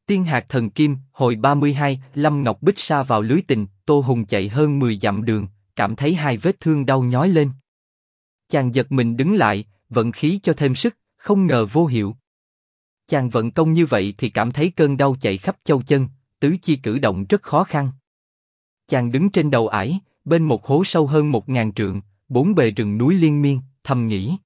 Tiên hạt thần kim, hồi 32, Lâm Ngọc Bích sa vào lưới tình, Tô Hùng chạy hơn 10 dặm đường, cảm thấy hai vết thương đau nhói lên. Chàng giật mình đứng lại, vận khí cho thêm sức, không ngờ vô hiệu. Chàng vận công như vậy thì cảm thấy cơn đau chạy khắp châu chân, tứ chi cử động rất khó khăn. Chàng đứng trên đầu ải, bên một hố sâu hơn 1000 trượng, bốn bề rừng núi liên miên, thầm nghĩ: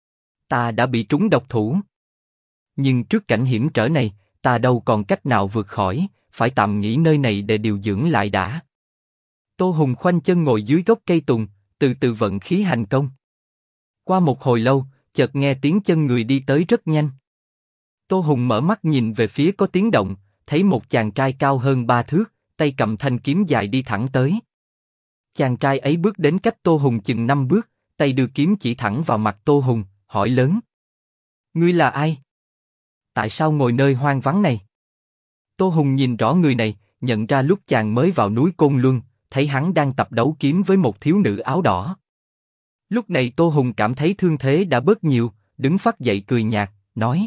ta đã bị trúng độc thủ. Nhưng trước cảnh hiểm trở này, ta đâu còn cách nào vượt khỏi, phải tạm nghỉ nơi này để điều dưỡng lại đã. Tô Hùng khoanh chân ngồi dưới gốc cây tùng, từ từ vận khí hành công. Qua một hồi lâu, chợt nghe tiếng chân người đi tới rất nhanh. Tô Hùng mở mắt nhìn về phía có tiếng động, thấy một chàng trai cao hơn 3 thước, tay cầm thanh kiếm dài đi thẳng tới. Chàng trai ấy bước đến cách Tô Hùng chừng 5 bước, tay đưa kiếm chỉ thẳng vào mặt Tô Hùng, hỏi lớn: ngươi là ai? Tại sao ngồi nơi hoang vắng này? Tô Hùng nhìn rõ người này, nhận ra lúc chàng mới vào núi Côn Luân, thấy hắn đang tập đấu kiếm với một thiếu nữ áo đỏ. Lúc này Tô Hùng cảm thấy thương thế đã bớt nhiều, đứng phắt dậy cười nhạt, nói: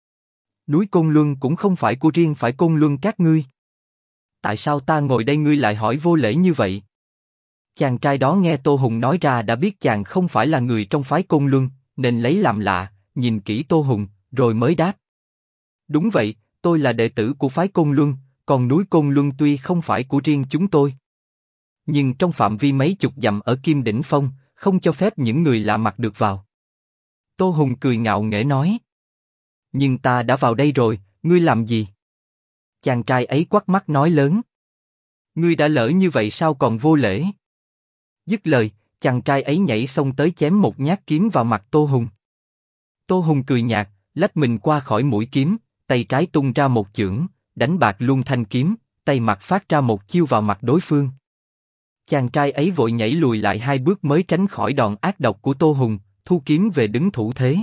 núi Côn Luân cũng không phải của riêng phải Côn Luân các ngươi. Tại sao ta ngồi đây ngươi lại hỏi vô lễ như vậy? Chàng trai đó nghe Tô Hùng nói ra đã biết chàng không phải là người trong phái Côn Luân, nên lấy làm lạ, nhìn kỹ Tô Hùng, rồi mới đáp: đúng vậy, tôi là đệ tử của phái Côn Luân, còn núi Côn Luân tuy không phải của riêng chúng tôi, nhưng trong phạm vi mấy chục dặm ở Kim Đỉnh Phong, không cho phép những người lạ mặt được vào. Tô Hùng cười ngạo nghễ nói: nhưng ta đã vào đây rồi, ngươi làm gì? Chàng trai ấy quắt mắt nói lớn: ngươi đã lỡ như vậy sao còn vô lễ? Dứt lời, chàng trai ấy nhảy xông tới chém một nhát kiếm vào mặt Tô Hùng. Tô Hùng cười nhạt, lách mình qua khỏi mũi kiếm, tay trái tung ra một chưởng, đánh bạc luôn thanh kiếm, tay mặt phát ra một chiêu vào mặt đối phương. Chàng trai ấy vội nhảy lùi lại 2 bước mới tránh khỏi đòn ác độc của Tô Hùng, thu kiếm về đứng thủ thế.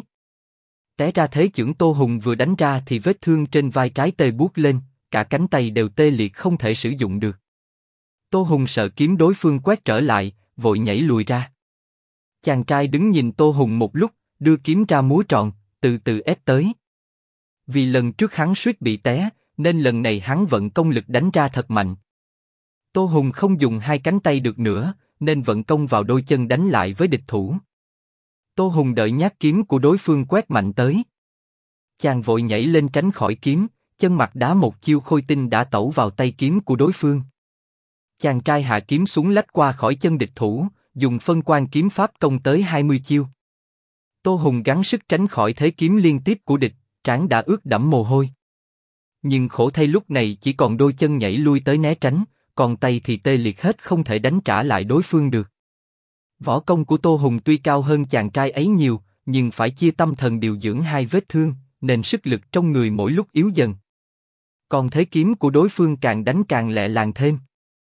Té ra thế chưởng Tô Hùng vừa đánh ra thì vết thương trên vai trái tê buốt lên, cả cánh tay đều tê liệt không thể sử dụng được. Tô Hùng sợ kiếm đối phương quét trở lại, vội nhảy lùi ra. Chàng trai đứng nhìn Tô Hùng một lúc, đưa kiếm ra múa tròn, từ từ ép tới. Vì lần trước hắn suýt bị té, nên lần này hắn vận công lực đánh ra thật mạnh. Tô Hùng không dùng 2 cánh tay được nữa, nên vận công vào đôi chân đánh lại với địch thủ. Tô Hùng đợi nhát kiếm của đối phương quét mạnh tới. Chàng vội nhảy lên tránh khỏi kiếm, chân mặt đá một chiêu khôi tinh đã tẩu vào tay kiếm của đối phương. Chàng trai hạ kiếm xuống lách qua khỏi chân địch thủ, dùng phân quan kiếm pháp công tới 20 chiêu. Tô Hùng gắng sức tránh khỏi thế kiếm liên tiếp của địch, trán đã ướt đẫm mồ hôi. Nhưng khổ thay lúc này chỉ còn đôi chân nhảy lui tới né tránh, còn tay thì tê liệt hết không thể đánh trả lại đối phương được. Võ công của Tô Hùng tuy cao hơn chàng trai ấy nhiều, nhưng phải chia tâm thần điều dưỡng 2 vết thương, nên sức lực trong người mỗi lúc yếu dần. Còn thế kiếm của đối phương càng đánh càng lẹ làng thêm.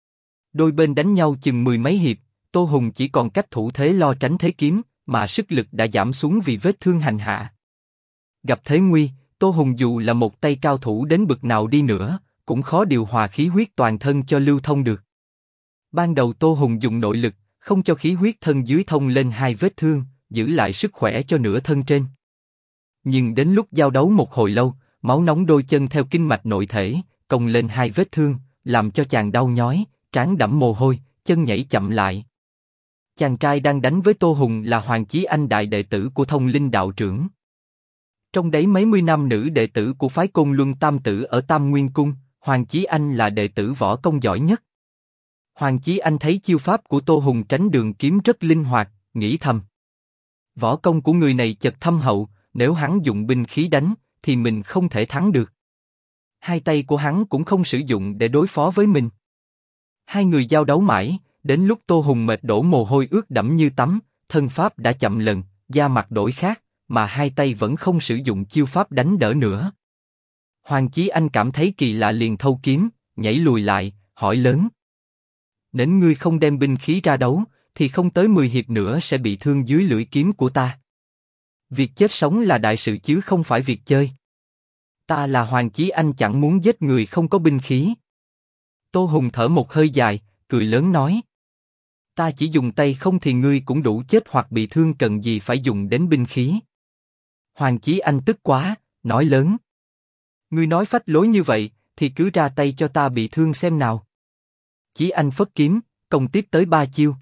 Đôi bên đánh nhau chừng 10 mấy hiệp, Tô Hùng chỉ còn cách thủ thế lo tránh thế kiếm, mà sức lực đã giảm xuống vì vết thương hành hạ. Gặp thế nguy, Tô Hùng dù là một tay cao thủ đến bậc nào đi nữa, cũng khó điều hòa khí huyết toàn thân cho lưu thông được. Ban đầu Tô Hùng dùng nội lực, không cho khí huyết thân dưới thông lên 2 vết thương, giữ lại sức khỏe cho nửa thân trên. Nhưng đến lúc giao đấu một hồi lâu, máu nóng đôi chân theo kinh mạch nội thể, cong lên 2 vết thương, làm cho chàng đau nhói, trán đẫm mồ hôi, chân nhảy chậm lại. Chàng trai đang đánh với Tô Hùng là Hoàng Chí Anh, đại đệ tử của Thông Linh đạo trưởng. Trong đấy mấy mươi năm nữ đệ tử của phái Côn Luân Tam Tử ở Tam Nguyên Cung, Hoàng Chí Anh là đệ tử võ công giỏi nhất. Hoàng Chí Anh thấy chiêu pháp của Tô Hùng tránh đường kiếm rất linh hoạt, nghĩ thầm: võ công của người này chật thâm hậu, nếu hắn dùng binh khí đánh, thì mình không thể thắng được. 2 tay của hắn cũng không sử dụng để đối phó với mình. Hai người giao đấu mãi, đến lúc Tô Hùng mệt đổ mồ hôi ướt đẫm như tắm, thân pháp đã chậm lần, da mặt đổi khác, mà 2 tay vẫn không sử dụng chiêu pháp đánh đỡ nữa. Hoàng Chí Anh cảm thấy kỳ lạ liền thâu kiếm, nhảy lùi lại, hỏi lớn: nếu ngươi không đem binh khí ra đấu, thì không tới 10 hiệp nữa sẽ bị thương dưới lưỡi kiếm của ta. Việc chết sống là đại sự chứ không phải việc chơi. Ta là Hoàng Chí Anh, chẳng muốn giết người không có binh khí. Tô Hùng thở một hơi dài, cười lớn nói: ta chỉ dùng tay không thì ngươi cũng đủ chết hoặc bị thương, cần gì phải dùng đến binh khí. Hoàng Chí Anh tức quá, nói lớn: ngươi nói phách lối như vậy, thì cứ ra tay cho ta bị thương xem nào. Chí Anh phất kiếm, công tiếp tới 3 chiêu.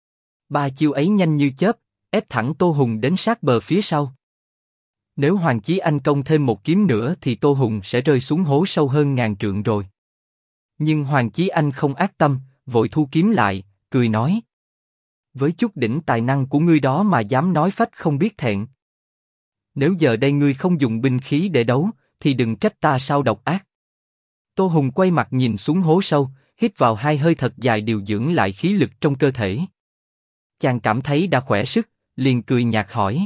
3 chiêu ấy nhanh như chớp, ép thẳng Tô Hùng đến sát bờ phía sau. Nếu Hoàng Chí Anh công thêm một kiếm nữa thì Tô Hùng sẽ rơi xuống hố sâu hơn ngàn trượng rồi. Nhưng Hoàng Chí Anh không ác tâm, vội thu kiếm lại, cười nói: với chút đỉnh tài năng của ngươi đó mà dám nói phách không biết thẹn. Nếu giờ đây ngươi không dùng binh khí để đấu, thì đừng trách ta sao độc ác. Tô Hùng quay mặt nhìn xuống hố sâu, hít vào 2 hơi thật dài điều dưỡng lại khí lực trong cơ thể. Chàng cảm thấy đã khỏe sức, liền cười nhạt hỏi: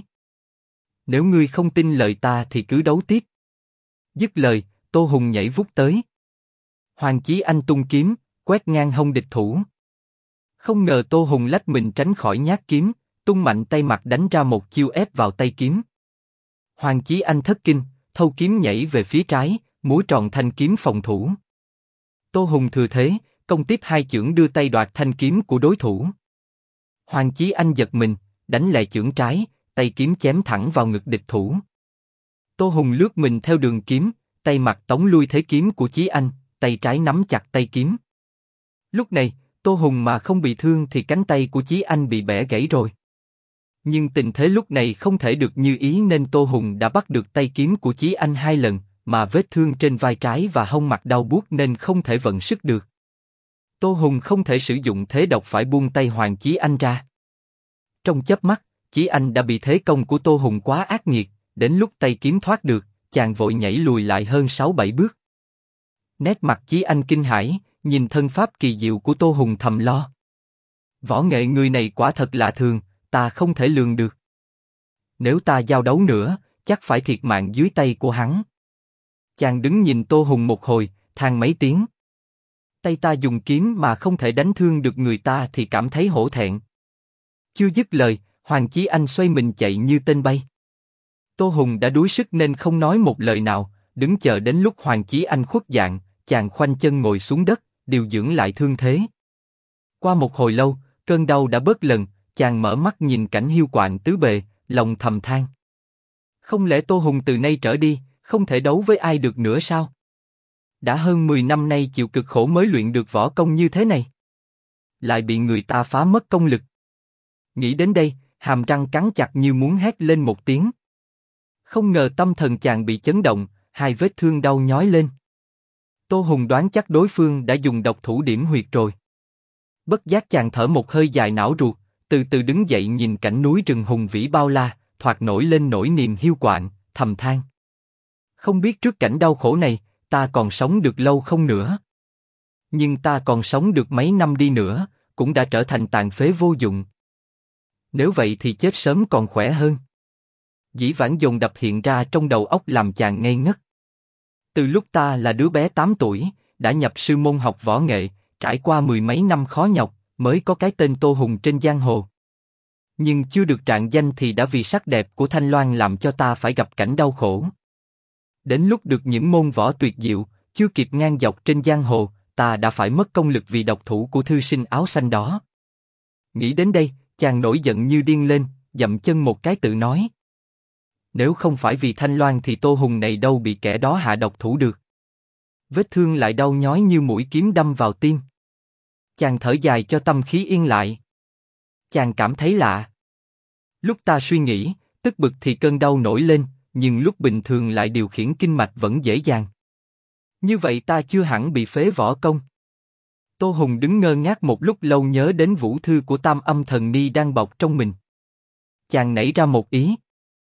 nếu ngươi không tin lời ta thì cứ đấu tiếp. Dứt lời, Tô Hùng nhảy vút tới. Hoàng Chí Anh tung kiếm, quét ngang hông địch thủ. Không ngờ Tô Hùng lách mình tránh khỏi nhát kiếm, tung mạnh tay mặt đánh ra một chiêu ép vào tay kiếm. Hoàng Chí Anh thất kinh, thâu kiếm nhảy về phía trái, múa tròn thanh kiếm phòng thủ. Tô Hùng thừa thế, công tiếp 2 chưởng đưa tay đoạt thanh kiếm của đối thủ. Hoàng Chí Anh giật mình, đánh lệ chưởng trái, tay kiếm chém thẳng vào ngực địch thủ. Tô Hùng lướt mình theo đường kiếm, tay mặt tống lui thế kiếm của Chí Anh, tay trái nắm chặt tay kiếm. Lúc này, Tô Hùng mà không bị thương thì cánh tay của Chí Anh bị bẻ gãy rồi. Nhưng tình thế lúc này không thể được như ý nên Tô Hùng đã bắt được tay kiếm của Chí Anh 2 lần, mà vết thương trên vai trái và hông mặt đau buốt nên không thể vận sức được. Tô Hùng không thể sử dụng thế độc phải buông tay Hoàng Chí Anh ra. Trong chớp mắt, Chí Anh đã bị thế công của Tô Hùng quá ác nghiệt, đến lúc tay kiếm thoát được, chàng vội nhảy lùi lại hơn 6-7 bước. Nét mặt Chí Anh kinh hãi, nhìn thân pháp kỳ diệu của Tô Hùng thầm lo. Võ nghệ người này quả thật lạ thường, ta không thể lường được. Nếu ta giao đấu nữa, chắc phải thiệt mạng dưới tay của hắn. Chàng đứng nhìn Tô Hùng một hồi, than mấy tiếng. Tay ta dùng kiếm mà không thể đánh thương được người ta thì cảm thấy hổ thẹn. Chưa dứt lời, Hoàng Chí Anh xoay mình chạy như tên bay. Tô Hùng đã đuối sức nên không nói một lời nào, đứng chờ đến lúc Hoàng Chí Anh khuất dạng, chàng khoanh chân ngồi xuống đất, điều dưỡng lại thương thế. Qua một hồi lâu, cơn đau đã bớt lần, chàng mở mắt nhìn cảnh hiu quạnh tứ bề, lòng thầm than. Không lẽ Tô Hùng từ nay trở đi, không thể đấu với ai được nữa sao? Đã hơn 10 năm nay chịu cực khổ mới luyện được võ công như thế này. Lại bị người ta phá mất công lực. Nghĩ đến đây, hàm răng cắn chặt như muốn hét lên một tiếng. Không ngờ tâm thần chàng bị chấn động, 2 vết thương đau nhói lên. Tô Hùng đoán chắc đối phương đã dùng độc thủ điểm huyệt rồi. Bất giác chàng thở một hơi dài não ruột, từ từ đứng dậy nhìn cảnh núi rừng hùng vĩ bao la, thoạt nổi lên nỗi niềm hiu quạnh, thầm than. Không biết trước cảnh đau khổ này, ta còn sống được lâu không nữa. Nhưng ta còn sống được mấy năm đi nữa, cũng đã trở thành tàn phế vô dụng. Nếu vậy thì chết sớm còn khỏe hơn. Dĩ vãng dồn đập hiện ra trong đầu óc làm chàng ngây ngất. Từ lúc ta là đứa bé 8 tuổi, đã nhập sư môn học võ nghệ, trải qua 10 mấy năm khó nhọc, mới có cái tên Tô Hùng trên giang hồ. Nhưng chưa được trạng danh thì đã vì sắc đẹp của Thanh Loan làm cho ta phải gặp cảnh đau khổ. Đến lúc được những môn võ tuyệt diệu, chưa kịp ngang dọc trên giang hồ, ta đã phải mất công lực vì độc thủ của thư sinh áo xanh đó. Nghĩ đến đây, chàng nổi giận như điên lên, dậm chân một cái tự nói. Nếu không phải vì Thanh Loan thì Tô Hùng này đâu bị kẻ đó hạ độc thủ được. Vết thương lại đau nhói như mũi kiếm đâm vào tim. Chàng thở dài cho tâm khí yên lại. Chàng cảm thấy lạ. Lúc ta suy nghĩ, tức bực thì cơn đau nổi lên, nhưng lúc bình thường lại điều khiển kinh mạch vẫn dễ dàng. Như vậy ta chưa hẳn bị phế võ công. Tô Hùng đứng ngơ ngác một lúc lâu nhớ đến vũ thư của Tam Âm Thần Ni đang bọc trong mình. Chàng nảy ra một ý.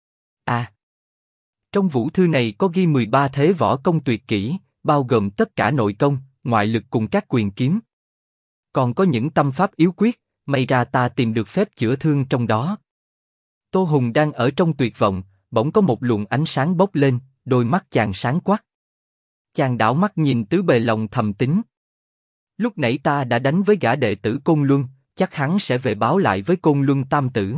À! Trong vũ thư này có ghi 13 thế võ công tuyệt kỹ, bao gồm tất cả nội công, ngoại lực cùng các quyền kiếm. Còn có những tâm pháp yếu quyết, may ra ta tìm được phép chữa thương trong đó. Tô Hùng đang ở trong tuyệt vọng, bỗng có một luồng ánh sáng bốc lên, đôi mắt chàng sáng quắc. Chàng đảo mắt nhìn tứ bề lòng thầm tính. Lúc nãy ta đã đánh với gã đệ tử Côn Luân, chắc hắn sẽ về báo lại với Côn Luân Tam Tử.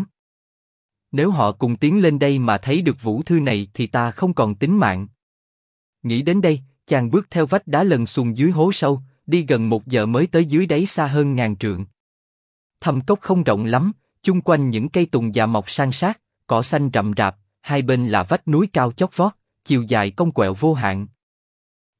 Nếu họ cùng tiến lên đây mà thấy được vũ thư này thì ta không còn tính mạng. Nghĩ đến đây, chàng bước theo vách đá lần xuống dưới hố sâu, đi gần 1 giờ mới tới dưới đáy xa hơn ngàn trượng. Thâm cốc không rộng lắm, chung quanh những cây tùng già mọc san sát, cỏ xanh rậm rạp, hai bên là vách núi cao chót vót, chiều dài cong quẹo vô hạn.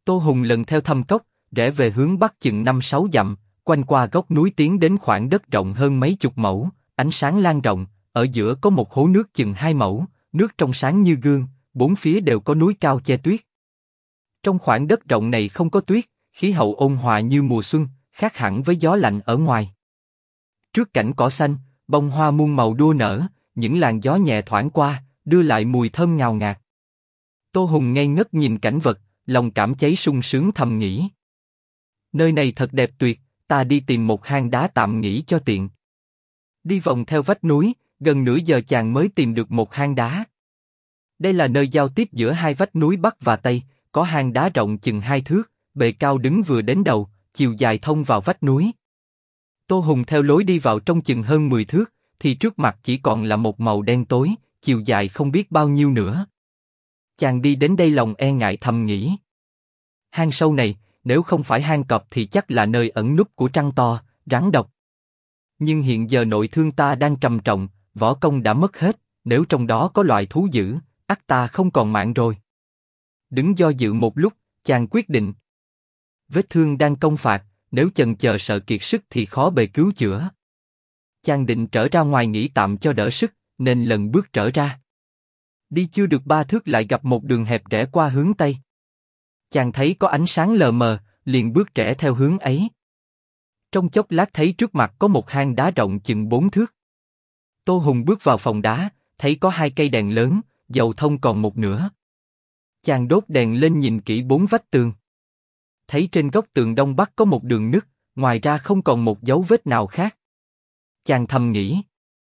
Tô Hùng lần theo thâm cốc, rẽ về hướng bắc chừng 5-6 dặm, quanh qua góc núi tiến đến khoảng đất rộng hơn mấy chục mẫu, ánh sáng lan rộng, ở giữa có một hố nước chừng 2 mẫu, nước trong sáng như gương, bốn phía đều có núi cao che tuyết. Trong khoảng đất rộng này không có tuyết, khí hậu ôn hòa như mùa xuân, khác hẳn với gió lạnh ở ngoài. Trước cảnh cỏ xanh, bông hoa muôn màu đua nở, những làn gió nhẹ thoảng qua, đưa lại mùi thơm ngào ngạt. Tô Hùng ngây ngất nhìn cảnh vật, lòng cảm cháy sung sướng thầm nghĩ. Nơi này thật đẹp tuyệt, ta đi tìm một hang đá tạm nghỉ cho tiện. Đi vòng theo vách núi, gần nửa giờ chàng mới tìm được một hang đá. Đây là nơi giao tiếp giữa hai vách núi Bắc và Tây, có hang đá rộng chừng 2 thước, bề cao đứng vừa đến đầu, chiều dài thông vào vách núi. Tô Hùng theo lối đi vào trong chừng hơn 10 thước, thì trước mặt chỉ còn là một màu đen tối, chiều dài không biết bao nhiêu nữa. Chàng đi đến đây lòng e ngại thầm nghĩ. Hang sâu này, nếu không phải hang cọp thì chắc là nơi ẩn núp của trăng to, rắn độc. Nhưng hiện giờ nội thương ta đang trầm trọng, võ công đã mất hết, nếu trong đó có loại thú dữ, ắt ta không còn mạng rồi. Đứng do dự một lúc, chàng quyết định. Vết thương đang công phạt, nếu chần chờ sợ kiệt sức thì khó bề cứu chữa. Chàng định trở ra ngoài nghỉ tạm cho đỡ sức, nên lần bước trở ra. Đi chưa được 3 thước lại gặp một đường hẹp rẽ qua hướng Tây. Chàng thấy có ánh sáng lờ mờ, liền bước rẽ theo hướng ấy. Trong chốc lát thấy trước mặt có một hang đá rộng chừng 4 thước. Tô Hùng bước vào phòng đá, thấy có 2 cây đèn lớn, dầu thông còn một nửa. Chàng đốt đèn lên nhìn kỹ 4 vách tường. Thấy trên góc tường đông bắc có một đường nứt, ngoài ra không còn một dấu vết nào khác. Chàng thầm nghĩ.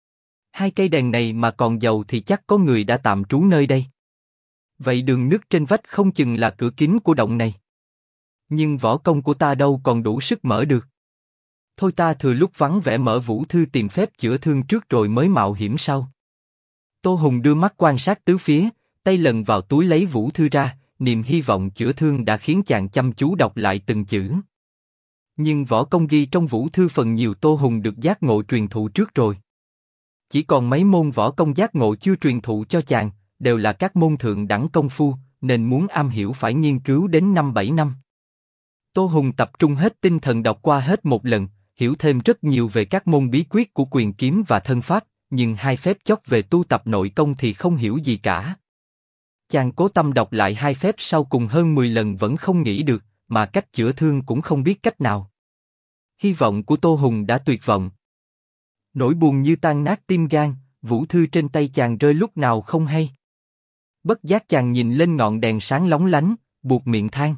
2 cây đèn này mà còn dầu thì chắc có người đã tạm trú nơi đây. Vậy đường nứt trên vách không chừng là cửa kính của động này. Nhưng võ công của ta đâu còn đủ sức mở được. Thôi ta thừa lúc vắng vẻ mở vũ thư tìm phép chữa thương trước rồi mới mạo hiểm sau. Tô Hùng đưa mắt quan sát tứ phía, tay lần vào túi lấy vũ thư ra, niềm hy vọng chữa thương đã khiến chàng chăm chú đọc lại từng chữ. Nhưng võ công ghi trong vũ thư phần nhiều Tô Hùng được giác ngộ truyền thụ trước rồi. Chỉ còn mấy môn võ công giác ngộ chưa truyền thụ cho chàng, đều là các môn thượng đẳng công phu, nên muốn am hiểu phải nghiên cứu đến 5-7 năm. Tô Hùng tập trung hết tinh thần đọc qua hết một lần, hiểu thêm rất nhiều về các môn bí quyết của quyền kiếm và thân pháp, nhưng 2 phép chót về tu tập nội công thì không hiểu gì cả. Chàng cố tâm đọc lại 2 phép sau cùng hơn 10 lần vẫn không nghĩ được, mà cách chữa thương cũng không biết cách nào. Hy vọng của Tô Hùng đã tuyệt vọng. Nỗi buồn như tan nát tim gan, vũ thư trên tay chàng rơi lúc nào không hay. Bất giác chàng nhìn lên ngọn đèn sáng lóng lánh, buột miệng than.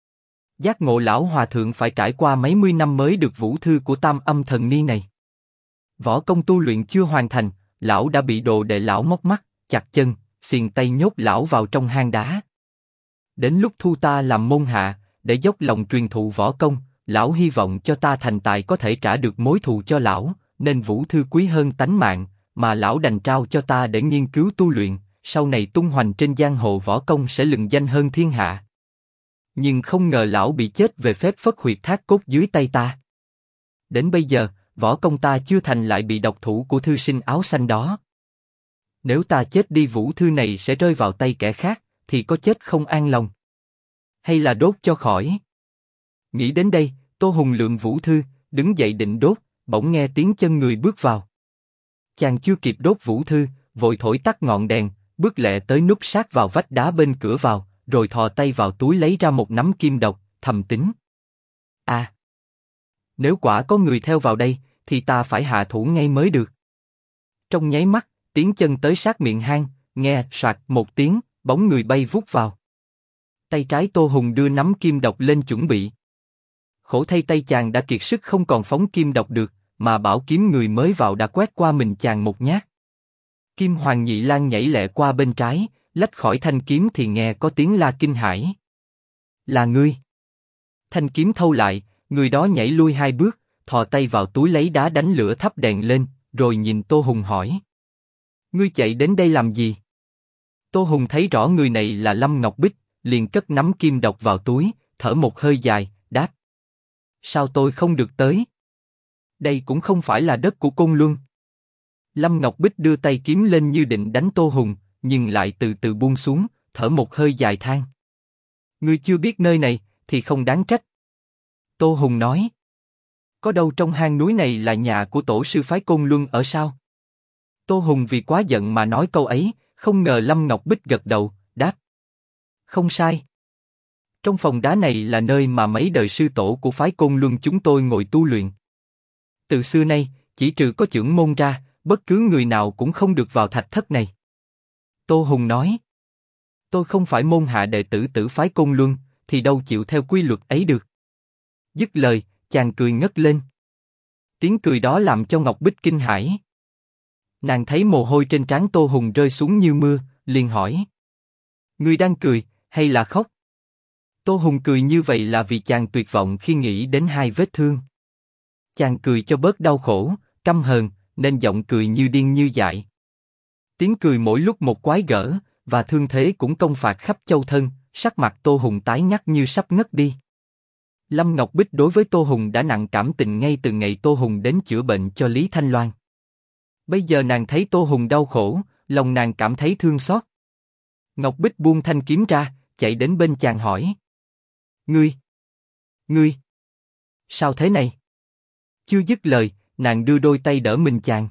Giác ngộ lão hòa thượng phải trải qua mấy mươi năm mới được vũ thư của Tam Âm Thần Ni này. Võ công tu luyện chưa hoàn thành, lão đã bị đồ đệ lão móc mắt, chặt chân, xiềng tay nhốt lão vào trong hang đá. Đến lúc thu ta làm môn hạ, để dốc lòng truyền thụ võ công, lão hy vọng cho ta thành tài có thể trả được mối thù cho lão, nên vũ thư quý hơn tánh mạng, mà lão đành trao cho ta để nghiên cứu tu luyện, sau này tung hoành trên giang hồ võ công sẽ lừng danh hơn thiên hạ. Nhưng không ngờ lão bị chết về phép phất huyệt thác cốt dưới tay ta. Đến bây giờ, võ công ta chưa thành lại bị độc thủ của thư sinh áo xanh đó. Nếu ta chết đi vũ thư này sẽ rơi vào tay kẻ khác, thì có chết không an lòng. Hay là đốt cho khỏi. Nghĩ đến đây, Tô Hùng lượm vũ thư, đứng dậy định đốt, bỗng nghe tiếng chân người bước vào. Chàng chưa kịp đốt vũ thư, vội thổi tắt ngọn đèn, bước lẹ tới núp sát vào vách đá bên cửa vào, rồi thò tay vào túi lấy ra một nắm kim độc, thầm tính. À! Nếu quả có người theo vào đây, thì ta phải hạ thủ ngay mới được. Trong nháy mắt, tiếng chân tới sát miệng hang, nghe soạt một tiếng, bóng người bay vút vào. Tay trái Tô Hùng đưa nắm kim độc lên chuẩn bị. Khổ thay tay chàng đã kiệt sức không còn phóng kim độc được, mà bảo kiếm người mới vào đã quét qua mình chàng một nhát. Kim Hoàng Nhị Lang nhảy lẹ qua bên trái, lách khỏi thanh kiếm thì nghe có tiếng la kinh hãi. Là ngươi. Thanh kiếm thâu lại, người đó nhảy lui 2 bước, thò tay vào túi lấy đá đánh lửa thắp đèn lên, rồi nhìn Tô Hùng hỏi. Ngươi chạy đến đây làm gì? Tô Hùng thấy rõ người này là Lâm Ngọc Bích, liền cất nắm kim độc vào túi, thở một hơi dài, đáp. Sao tôi không được tới? Đây cũng không phải là đất của Côn Luân. Lâm Ngọc Bích đưa tay kiếm lên như định đánh Tô Hùng, nhưng lại từ từ buông xuống, thở một hơi dài than. Ngươi chưa biết nơi này, thì không đáng trách. Tô Hùng nói. Có đâu trong hang núi này là nhà của tổ sư phái Côn Luân ở sao? Tô Hùng vì quá giận mà nói câu ấy, không ngờ Lâm Ngọc Bích gật đầu, đáp. Không sai. Trong phòng đá này là nơi mà mấy đời sư tổ của phái Côn Luân chúng tôi ngồi tu luyện. Từ xưa nay, chỉ trừ có chưởng môn ra, bất cứ người nào cũng không được vào thạch thất này. Tô Hùng nói. Tôi không phải môn hạ đệ tử tử phái Côn Luân, thì đâu chịu theo quy luật ấy được. Dứt lời, chàng cười ngất lên. Tiếng cười đó làm cho Ngọc Bích kinh hãi. Nàng thấy mồ hôi trên trán Tô Hùng rơi xuống như mưa, liền hỏi. Ngươi đang cười, hay là khóc? Tô Hùng cười như vậy là vì chàng tuyệt vọng khi nghĩ đến hai vết thương. Chàng cười cho bớt đau khổ, căm hờn, nên giọng cười như điên như dại. Tiếng cười mỗi lúc một quái gở, và thương thế cũng công phạt khắp châu thân, sắc mặt Tô Hùng tái nhắc như sắp ngất đi. Lâm Ngọc Bích đối với Tô Hùng đã nặng cảm tình ngay từ ngày Tô Hùng đến chữa bệnh cho Lý Thanh Loan. Bây giờ nàng thấy Tô Hùng đau khổ, lòng nàng cảm thấy thương xót. Ngọc Bích buông thanh kiếm ra, chạy đến bên chàng hỏi. Ngươi, sao thế này? Chưa dứt lời, nàng đưa đôi tay đỡ mình chàng.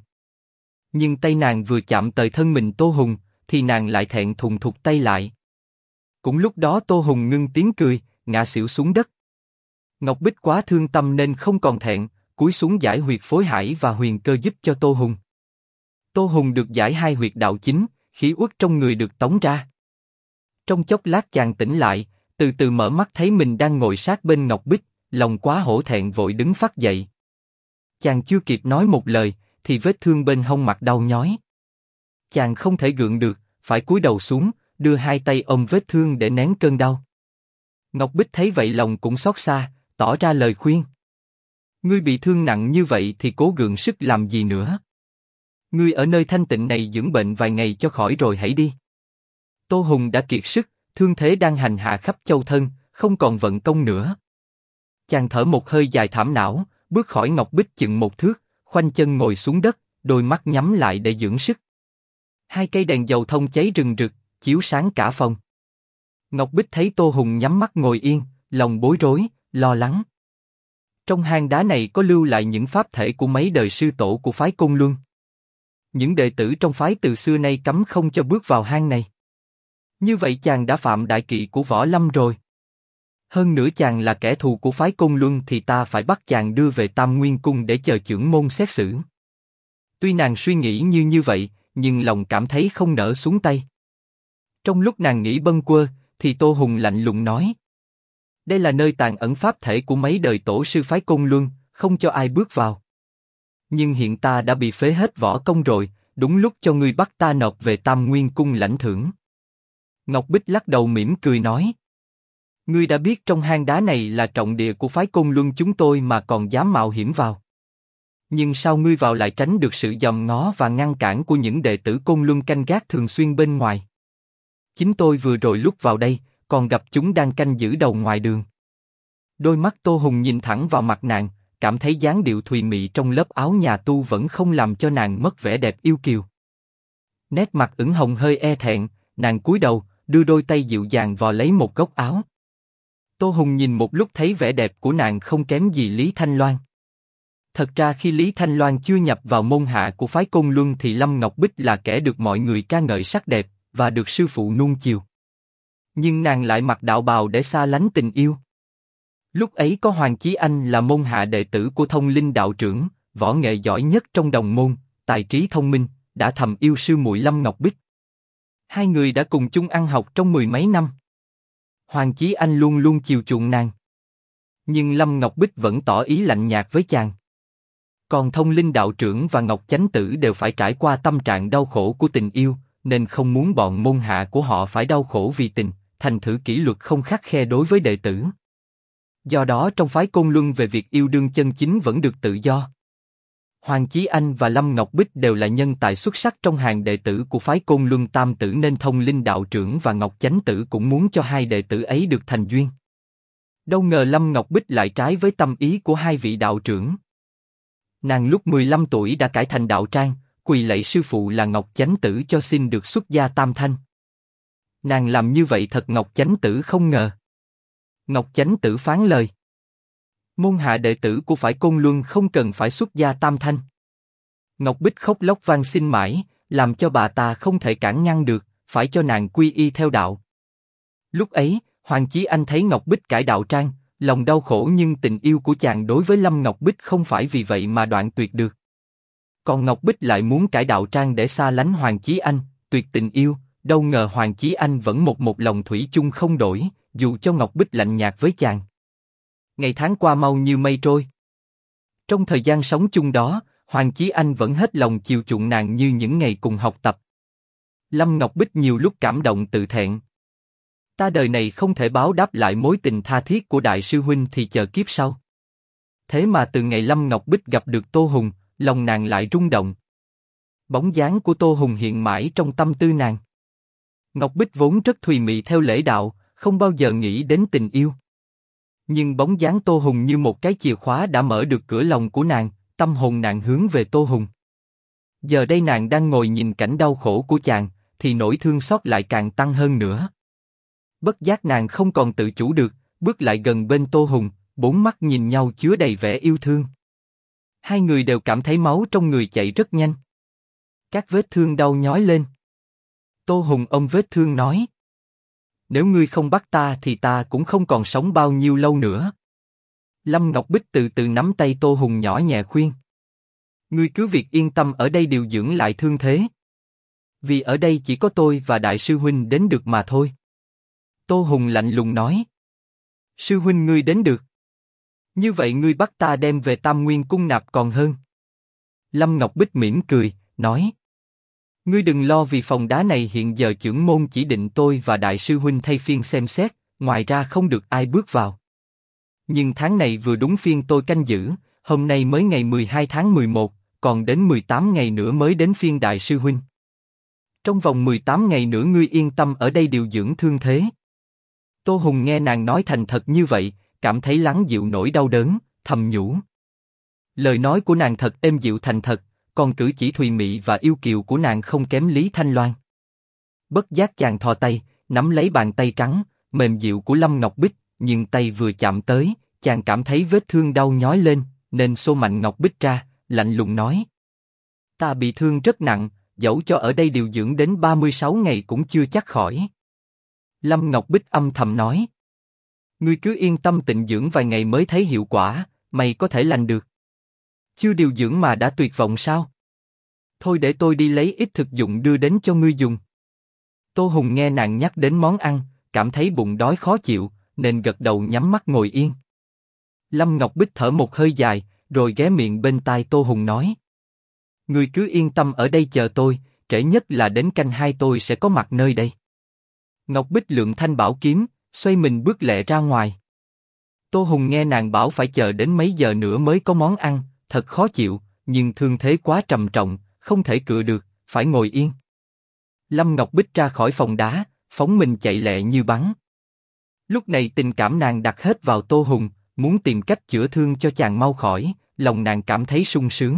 Nhưng tay nàng vừa chạm tới thân mình Tô Hùng, thì nàng lại thẹn thùng thụt tay lại. Cũng lúc đó Tô Hùng ngưng tiếng cười, ngã xỉu xuống đất. Ngọc Bích quá thương tâm nên không còn thẹn, cúi xuống giải huyệt phối hải và huyền cơ giúp cho Tô Hùng. Tô Hùng được giải hai huyệt đạo chính, khí uất trong người được tống ra. Trong chốc lát chàng tỉnh lại, từ từ mở mắt thấy mình đang ngồi sát bên Ngọc Bích, lòng quá hổ thẹn vội đứng phắt dậy. Chàng chưa kịp nói một lời, thì vết thương bên hông mặt đau nhói. Chàng không thể gượng được, phải cúi đầu xuống, đưa hai tay ôm vết thương để nén cơn đau. Ngọc Bích thấy vậy lòng cũng xót xa, tỏ ra lời khuyên. Ngươi bị thương nặng như vậy thì cố gượng sức làm gì nữa? Ngươi ở nơi thanh tịnh này dưỡng bệnh vài ngày cho khỏi rồi hãy đi. Tô Hùng đã kiệt sức, thương thế đang hành hạ khắp châu thân, không còn vận công nữa. Chàng thở một hơi dài thảm não, bước khỏi Ngọc Bích chừng một thước, khoanh chân ngồi xuống đất, đôi mắt nhắm lại để dưỡng sức. Hai cây đèn dầu thông cháy rừng rực, chiếu sáng cả phòng. Ngọc Bích thấy Tô Hùng nhắm mắt ngồi yên, lòng bối rối, lo lắng. Trong hang đá này có lưu lại những pháp thể của mấy đời sư tổ của phái Côn Luân. Những đệ tử trong phái từ xưa nay cấm không cho bước vào hang này. Như vậy chàng đã phạm đại kỵ của Võ Lâm rồi. Hơn nữa chàng là kẻ thù của phái Côn Luân thì ta phải bắt chàng đưa về Tam Nguyên Cung để chờ chưởng môn xét xử. Tuy nàng suy nghĩ như vậy, nhưng lòng cảm thấy không nỡ xuống tay. Trong lúc nàng nghĩ bâng quơ, thì Tô Hùng lạnh lùng nói. Đây là nơi tàn ẩn pháp thể của mấy đời tổ sư phái Côn Luân, không cho ai bước vào. Nhưng hiện ta đã bị phế hết võ công rồi, đúng lúc cho ngươi bắt ta nộp về Tam Nguyên Cung lãnh thưởng. Ngọc Bích lắc đầu mỉm cười nói. Ngươi đã biết trong hang đá này là trọng địa của phái Côn Luân chúng tôi mà còn dám mạo hiểm vào. Nhưng sao ngươi vào lại tránh được sự dòm ngó và ngăn cản của những đệ tử Côn Luân canh gác thường xuyên bên ngoài? Chính tôi vừa rồi lúc vào đây, còn gặp chúng đang canh giữ đầu ngoài đường. Đôi mắt Tô Hùng nhìn thẳng vào mặt nàng, cảm thấy dáng điệu thùy mị trong lớp áo nhà tu vẫn không làm cho nàng mất vẻ đẹp yêu kiều. Nét mặt ửng hồng hơi e thẹn, nàng cúi đầu, đưa đôi tay dịu dàng vò lấy một góc áo. Tô Hùng nhìn một lúc thấy vẻ đẹp của nàng không kém gì Lý Thanh Loan. Thật ra khi Lý Thanh Loan chưa nhập vào môn hạ của phái Côn Luân thì Lâm Ngọc Bích là kẻ được mọi người ca ngợi sắc đẹp, và được sư phụ nuông chiều. Nhưng nàng lại mặc đạo bào để xa lánh tình yêu. Lúc ấy có Hoàng Chí Anh là môn hạ đệ tử của Thông Linh đạo trưởng, võ nghệ giỏi nhất trong đồng môn, tài trí thông minh, đã thầm yêu sư muội Lâm Ngọc Bích. Hai người đã cùng chung ăn học trong mười mấy năm. Hoàng Chí Anh luôn luôn chiều chuộng nàng. Nhưng Lâm Ngọc Bích vẫn tỏ ý lạnh nhạt với chàng. Còn Thông Linh đạo trưởng và Ngọc Chánh Tử đều phải trải qua tâm trạng đau khổ của tình yêu, nên không muốn bọn môn hạ của họ phải đau khổ vì tình, thành thử kỷ luật không khắt khe đối với đệ tử. Do đó trong phái Côn Luân về việc yêu đương chân chính vẫn được tự do. Hoàng Chí Anh và Lâm Ngọc Bích đều là nhân tài xuất sắc trong hàng đệ tử của phái Côn Luân Tam Tử nên Thông Linh đạo trưởng và Ngọc Chánh Tử cũng muốn cho hai đệ tử ấy được thành duyên. Đâu ngờ Lâm Ngọc Bích lại trái với tâm ý của hai vị đạo trưởng. Nàng lúc 15 tuổi đã cải thành đạo trang, quỳ lạy sư phụ là Ngọc Chánh Tử cho xin được xuất gia tam thanh. Nàng làm như vậy thật Ngọc Chánh Tử không ngờ. Ngọc Chánh Tử phán lời. Môn hạ đệ tử của phải Côn Luân không cần phải xuất gia tam thanh. Ngọc Bích khóc lóc van xin mãi, làm cho bà ta không thể cản ngăn được, phải cho nàng quy y theo đạo. Lúc ấy, Hoàng Chí Anh thấy Ngọc Bích cải đạo trang, lòng đau khổ nhưng tình yêu của chàng đối với Lâm Ngọc Bích không phải vì vậy mà đoạn tuyệt được. Còn Ngọc Bích lại muốn cải đạo trang để xa lánh Hoàng Chí Anh, tuyệt tình yêu, đâu ngờ Hoàng Chí Anh vẫn một lòng thủy chung không đổi, dù cho Ngọc Bích lạnh nhạt với chàng. Ngày tháng qua mau như mây trôi. Trong thời gian sống chung đó, Hoàng Chí Anh vẫn hết lòng chiều chuộng nàng như những ngày cùng học tập. Lâm Ngọc Bích nhiều lúc cảm động tự thẹn. Ta đời này không thể báo đáp lại mối tình tha thiết của đại sư huynh thì chờ kiếp sau. Thế mà từ ngày Lâm Ngọc Bích gặp được Tô Hùng, lòng nàng lại rung động. Bóng dáng của Tô Hùng hiện mãi trong tâm tư nàng. Ngọc Bích vốn rất thùy mị theo lễ đạo, không bao giờ nghĩ đến tình yêu. Nhưng bóng dáng Tô Hùng như một cái chìa khóa đã mở được cửa lòng của nàng, tâm hồn nàng hướng về Tô Hùng. Giờ đây nàng đang ngồi nhìn cảnh đau khổ của chàng, thì nỗi thương xót lại càng tăng hơn nữa. Bất giác nàng không còn tự chủ được, bước lại gần bên Tô Hùng, bốn mắt nhìn nhau chứa đầy vẻ yêu thương. Hai người đều cảm thấy máu trong người chạy rất nhanh. Các vết thương đau nhói lên. Tô Hùng ôm vết thương nói: Nếu ngươi không bắt ta thì ta cũng không còn sống bao nhiêu lâu nữa. Lâm Ngọc Bích từ từ nắm tay Tô Hùng nhỏ nhẹ khuyên: Ngươi cứ việc yên tâm ở đây điều dưỡng lại thương thế. Vì ở đây chỉ có tôi và đại sư huynh đến được mà thôi. Tô Hùng lạnh lùng nói: Sư huynh ngươi đến được. Như vậy ngươi bắt ta đem về Tam Nguyên cung nạp còn hơn. Lâm Ngọc Bích mỉm cười, nói: Ngươi đừng lo vì phòng đá này hiện giờ chưởng môn chỉ định tôi và đại sư huynh thay phiên xem xét, ngoài ra không được ai bước vào. Nhưng tháng này vừa đúng phiên tôi canh giữ, hôm nay mới ngày 12 tháng 11, còn đến 18 ngày nữa mới đến phiên đại sư huynh. Trong vòng 18 ngày nữa ngươi yên tâm ở đây điều dưỡng thương thế. Tô Hùng nghe nàng nói thành thật như vậy, cảm thấy lắng dịu nỗi đau đớn, thầm nhủ. Lời nói của nàng thật êm dịu thành thật, còn cử chỉ thùy mị và yêu kiều của nàng không kém Lý Thanh Loan. Bất giác chàng thò tay, nắm lấy bàn tay trắng, mềm dịu của Lâm Ngọc Bích, nhưng tay vừa chạm tới, chàng cảm thấy vết thương đau nhói lên, nên xô mạnh Ngọc Bích ra, lạnh lùng nói: Ta bị thương rất nặng, dẫu cho ở đây điều dưỡng đến 36 ngày cũng chưa chắc khỏi. Lâm Ngọc Bích âm thầm nói: Ngươi cứ yên tâm tịnh dưỡng vài ngày mới thấy hiệu quả, mày có thể lành được. Chưa điều dưỡng mà đã tuyệt vọng sao? Thôi để tôi đi lấy ít thực dụng đưa đến cho ngươi dùng. Tô Hùng nghe nàng nhắc đến món ăn, cảm thấy bụng đói khó chịu, nên gật đầu nhắm mắt ngồi yên. Lâm Ngọc Bích thở một hơi dài, rồi ghé miệng bên tai Tô Hùng nói: Ngươi cứ yên tâm ở đây chờ tôi, trễ nhất là đến canh 2 tôi sẽ có mặt nơi đây. Ngọc Bích lượm thanh bảo kiếm, xoay mình bước lẹ ra ngoài. Tô Hùng nghe nàng bảo phải chờ đến mấy giờ nữa mới có món ăn, thật khó chịu, nhưng thương thế quá trầm trọng, không thể cựa được, phải ngồi yên. Lâm Ngọc Bích ra khỏi phòng đá, phóng mình chạy lẹ như bắn. Lúc này tình cảm nàng đặt hết vào Tô Hùng, muốn tìm cách chữa thương cho chàng mau khỏi, lòng nàng cảm thấy sung sướng.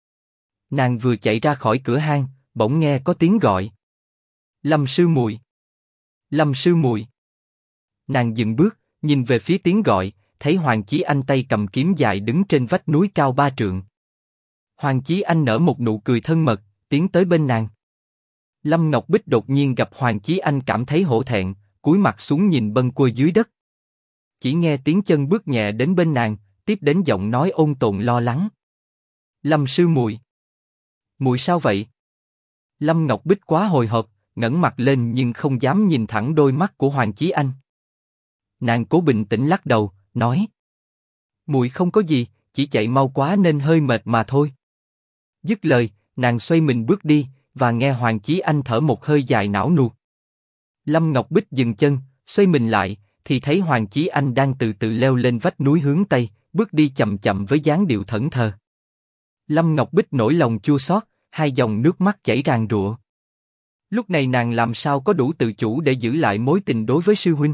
Nàng vừa chạy ra khỏi cửa hang, bỗng nghe có tiếng gọi: Lâm sư muội, Lâm sư muội. Nàng dừng bước, nhìn về phía tiếng gọi, thấy Hoàng Chí Anh tay cầm kiếm dài đứng trên vách núi cao 3 trượng. Hoàng Chí Anh nở một nụ cười thân mật, tiến tới bên nàng. Lâm Ngọc Bích đột nhiên gặp Hoàng Chí Anh cảm thấy hổ thẹn, cúi mặt xuống nhìn bâng quơ dưới đất. Chỉ nghe tiếng chân bước nhẹ đến bên nàng, tiếp đến giọng nói ôn tồn lo lắng: Lâm sư muội, muội sao vậy? Lâm Ngọc Bích quá hồi hộp, ngẩng mặt lên nhưng không dám nhìn thẳng đôi mắt của Hoàng Chí Anh. Nàng cố bình tĩnh lắc đầu, nói: Muội không có gì, chỉ chạy mau quá nên hơi mệt mà thôi. Dứt lời, nàng xoay mình bước đi, và nghe Hoàng Chí Anh thở một hơi dài não nuột. Lâm Ngọc Bích dừng chân, xoay mình lại, thì thấy Hoàng Chí Anh đang từ từ leo lên vách núi hướng tây, bước đi chậm chậm với dáng điệu thẫn thờ. Lâm Ngọc Bích nỗi lòng chua xót, hai dòng nước mắt chảy ràn rụa. Lúc này nàng làm sao có đủ tự chủ để giữ lại mối tình đối với sư huynh?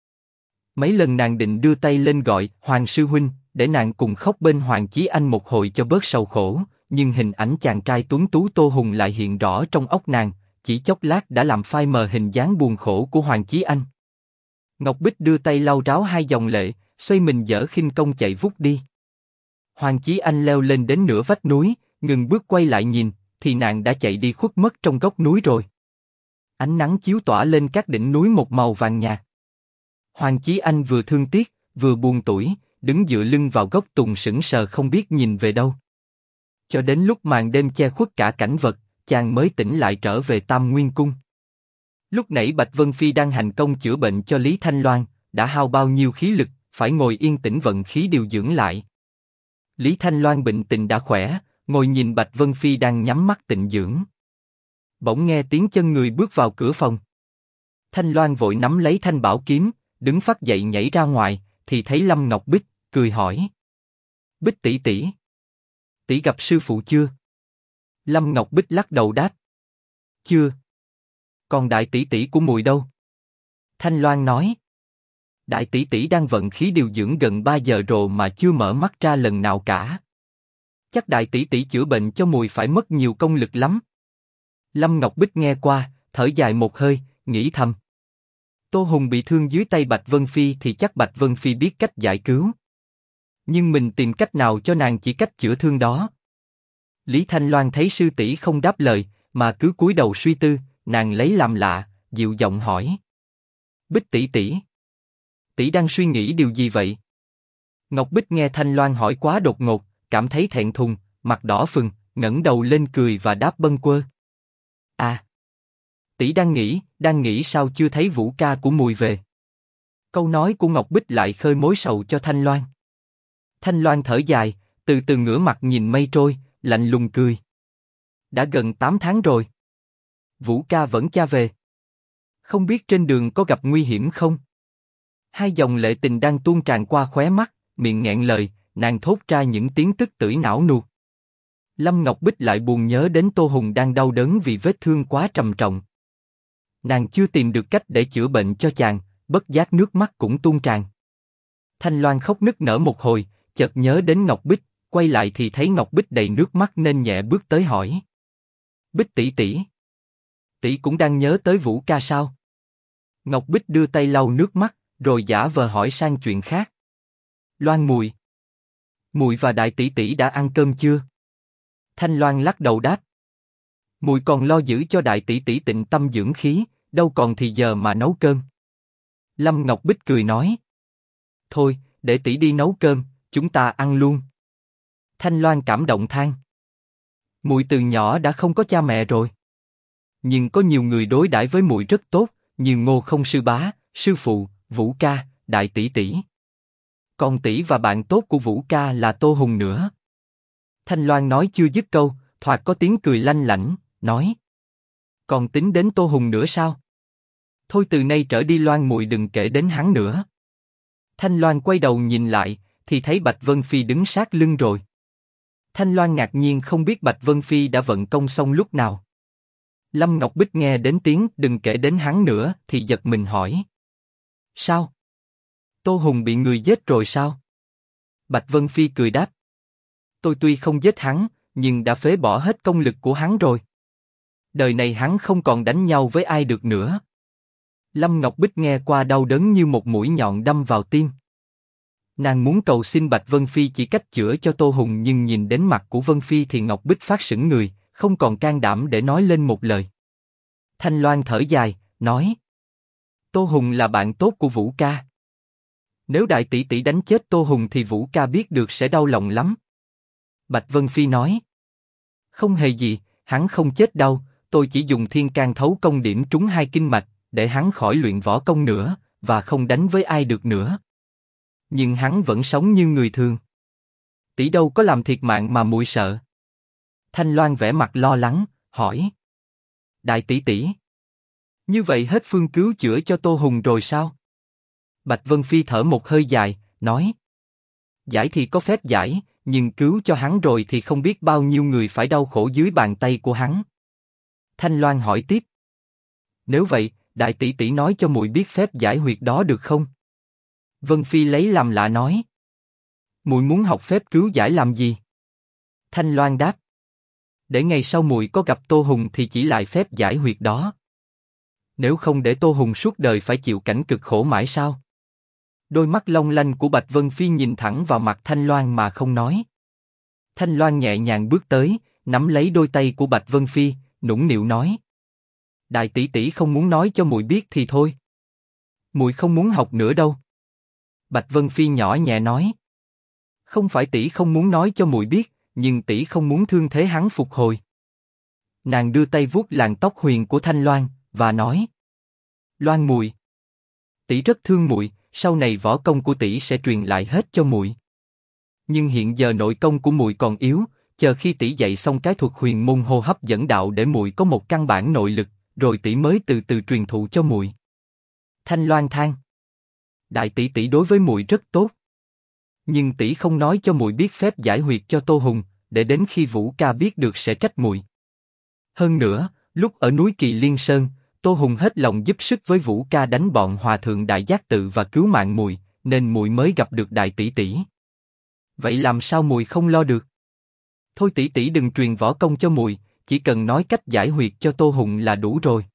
Mấy lần nàng định đưa tay lên gọi Hoàng sư huynh, để nàng cùng khóc bên Hoàng Chí Anh một hồi cho bớt sầu khổ, nhưng hình ảnh chàng trai tuấn tú Tô Hùng lại hiện rõ trong óc nàng, chỉ chốc lát đã làm phai mờ hình dáng buồn khổ của Hoàng Chí Anh. Ngọc Bích đưa tay lau ráo hai dòng lệ, xoay mình dở khinh công chạy vút đi. Hoàng Chí Anh leo lên đến nửa vách núi, ngừng bước quay lại nhìn, thì nàng đã chạy đi khuất mất trong góc núi rồi. Ánh nắng chiếu tỏa lên các đỉnh núi một màu vàng nhạt. Hoàng Chí Anh vừa thương tiếc, vừa buồn tủi, đứng dựa lưng vào gốc tùng sững sờ không biết nhìn về đâu. Cho đến lúc màn đêm che khuất cả cảnh vật, chàng mới tỉnh lại trở về Tam Nguyên Cung. Lúc nãy Bạch Vân Phi đang hành công chữa bệnh cho Lý Thanh Loan, đã hao bao nhiêu khí lực, phải ngồi yên tĩnh vận khí điều dưỡng lại. Lý Thanh Loan bệnh tình đã khỏe, ngồi nhìn Bạch Vân Phi đang nhắm mắt tịnh dưỡng. Bỗng nghe tiếng chân người bước vào cửa phòng. Thanh Loan vội nắm lấy thanh bảo kiếm, đứng phắt dậy nhảy ra ngoài, thì thấy Lâm Ngọc Bích, cười hỏi: Bích tỷ tỷ, tỷ gặp sư phụ chưa? Lâm Ngọc Bích lắc đầu đáp: Chưa. Còn đại tỷ tỷ của muội đâu? Thanh Loan nói: Đại tỷ tỷ đang vận khí điều dưỡng gần 3 giờ rồi mà chưa mở mắt ra lần nào cả. Chắc đại tỷ tỷ chữa bệnh cho muội phải mất nhiều công lực lắm. Lâm Ngọc Bích nghe qua, thở dài một hơi, nghĩ thầm: Tô Hùng bị thương dưới tay Bạch Vân Phi thì chắc Bạch Vân Phi biết cách giải cứu. Nhưng mình tìm cách nào cho nàng chỉ cách chữa thương đó. Lý Thanh Loan thấy sư tỷ không đáp lời, mà cứ cúi đầu suy tư, nàng lấy làm lạ, dịu giọng hỏi: Bích tỷ tỷ, tỷ đang suy nghĩ điều gì vậy? Ngọc Bích nghe Thanh Loan hỏi quá đột ngột, cảm thấy thẹn thùng, mặt đỏ phừng, ngẩng đầu lên cười và đáp bâng quơ: À, tỷ đang nghĩ sao chưa thấy Vũ ca của muội về. Câu nói của Ngọc Bích lại khơi mối sầu cho Thanh Loan. Thanh Loan thở dài, từ từ ngửa mặt nhìn mây trôi, lạnh lùng cười: Đã gần 8 tháng rồi. Vũ ca vẫn cha về. Không biết trên đường có gặp nguy hiểm không? Hai dòng lệ tình đang tuôn tràn qua khóe mắt, miệng nghẹn lời, nàng thốt ra những tiếng tức tưởi não nuột. Lâm Ngọc Bích lại buồn nhớ đến Tô Hùng đang đau đớn vì vết thương quá trầm trọng. Nàng chưa tìm được cách để chữa bệnh cho chàng, bất giác nước mắt cũng tuôn tràn. Thanh Loan khóc nức nở một hồi, chợt nhớ đến Ngọc Bích, quay lại thì thấy Ngọc Bích đầy nước mắt nên nhẹ bước tới hỏi: Bích tỷ tỷ, tỷ cũng đang nhớ tới Vũ ca sao? Ngọc Bích đưa tay lau nước mắt, rồi giả vờ hỏi sang chuyện khác: Loan muội, muội và đại tỷ tỷ đã ăn cơm chưa? Thanh Loan lắc đầu đáp: Muội còn lo giữ cho đại tỷ tỷ tịnh tâm dưỡng khí, đâu còn thì giờ mà nấu cơm. Lâm Ngọc Bích cười nói: Thôi, để tỷ đi nấu cơm, chúng ta ăn luôn. Thanh Loan cảm động than: Muội từ nhỏ đã không có cha mẹ rồi, nhưng có nhiều người đối đãi với muội rất tốt, như Ngô Không sư bá, sư phụ, Vũ ca, đại tỷ tỷ. Còn tỷ và bạn tốt của Vũ ca là Tô Hùng nữa. Thanh Loan nói chưa dứt câu, thoạt có tiếng cười lanh lảnh, nói: Còn tính đến Tô Hùng nữa sao? Thôi từ nay trở đi Loan muội đừng kể đến hắn nữa. Thanh Loan quay đầu nhìn lại, thì thấy Bạch Vân Phi đứng sát lưng rồi. Thanh Loan ngạc nhiên không biết Bạch Vân Phi đã vận công xong lúc nào. Lâm Ngọc Bích nghe đến tiếng đừng kể đến hắn nữa thì giật mình hỏi: Sao? Tô Hùng bị người giết rồi sao? Bạch Vân Phi cười đáp: Tôi tuy không giết hắn, nhưng đã phế bỏ hết công lực của hắn rồi. Đời này hắn không còn đánh nhau với ai được nữa. Lâm Ngọc Bích nghe qua đau đớn như một mũi nhọn đâm vào tim. Nàng muốn cầu xin Bạch Vân Phi chỉ cách chữa cho Tô Hùng, nhưng nhìn đến mặt của Vân Phi thì Ngọc Bích phát sững người, không còn can đảm để nói lên một lời. Thanh Loan thở dài, nói: Tô Hùng là bạn tốt của Vũ ca. Nếu đại tỷ tỷ đánh chết Tô Hùng thì Vũ ca biết được sẽ đau lòng lắm. Bạch Vân Phi nói: Không hề gì, hắn không chết đâu, tôi chỉ dùng thiên can thấu công điểm trúng 2 kinh mạch, để hắn khỏi luyện võ công nữa, và không đánh với ai được nữa. Nhưng hắn vẫn sống như người thường. Tỷ đâu có làm thiệt mạng mà muội sợ. Thanh Loan vẻ mặt lo lắng, hỏi: Đại tỷ tỷ, như vậy hết phương cứu chữa cho Tô Hùng rồi sao? Bạch Vân Phi thở một hơi dài, nói: Giải thì có phép giải, nhưng cứu cho hắn rồi thì không biết bao nhiêu người phải đau khổ dưới bàn tay của hắn. Thanh Loan hỏi tiếp: Nếu vậy, đại tỷ tỷ nói cho muội biết phép giải huyệt đó được không? Vân Phi lấy làm lạ nói: Muội muốn học phép cứu giải làm gì? Thanh Loan đáp: Để ngày sau muội có gặp Tô Hùng thì chỉ lại phép giải huyệt đó. Nếu không để Tô Hùng suốt đời phải chịu cảnh cực khổ mãi sao? Đôi mắt long lanh của Bạch Vân Phi nhìn thẳng vào mặt Thanh Loan mà không nói. Thanh Loan nhẹ nhàng bước tới, nắm lấy đôi tay của Bạch Vân Phi, nũng nịu nói: Đại tỷ tỷ không muốn nói cho muội biết thì thôi. Muội không muốn học nữa đâu. Bạch Vân Phi nhỏ nhẹ nói: Không phải tỷ không muốn nói cho muội biết, nhưng tỷ không muốn thương thế hắn phục hồi. Nàng đưa tay vuốt làn tóc huyền của Thanh Loan và nói: Loan muội, tỷ rất thương muội, sau này võ công của tỷ sẽ truyền lại hết cho muội. Nhưng hiện giờ nội công của muội còn yếu, chờ khi tỷ dạy xong cái thuật huyền môn hô hấp dẫn đạo để muội có một căn bản nội lực, rồi tỷ mới từ từ truyền thụ cho muội. Thanh Loan than: Đại tỷ tỷ đối với muội rất tốt, nhưng tỷ không nói cho muội biết phép giải huyệt cho Tô Hùng, để đến khi Vũ Ca biết được sẽ trách muội. Hơn nữa, lúc ở núi Kỳ Liên Sơn, Tô Hùng hết lòng giúp sức với Vũ Ca đánh bọn hòa thượng Đại Giác Tự và cứu mạng muội, nên muội mới gặp được đại tỷ tỷ. Vậy làm sao muội không lo được? Thôi tỷ tỷ đừng truyền võ công cho muội, chỉ cần nói cách giải huyệt cho Tô Hùng là đủ rồi.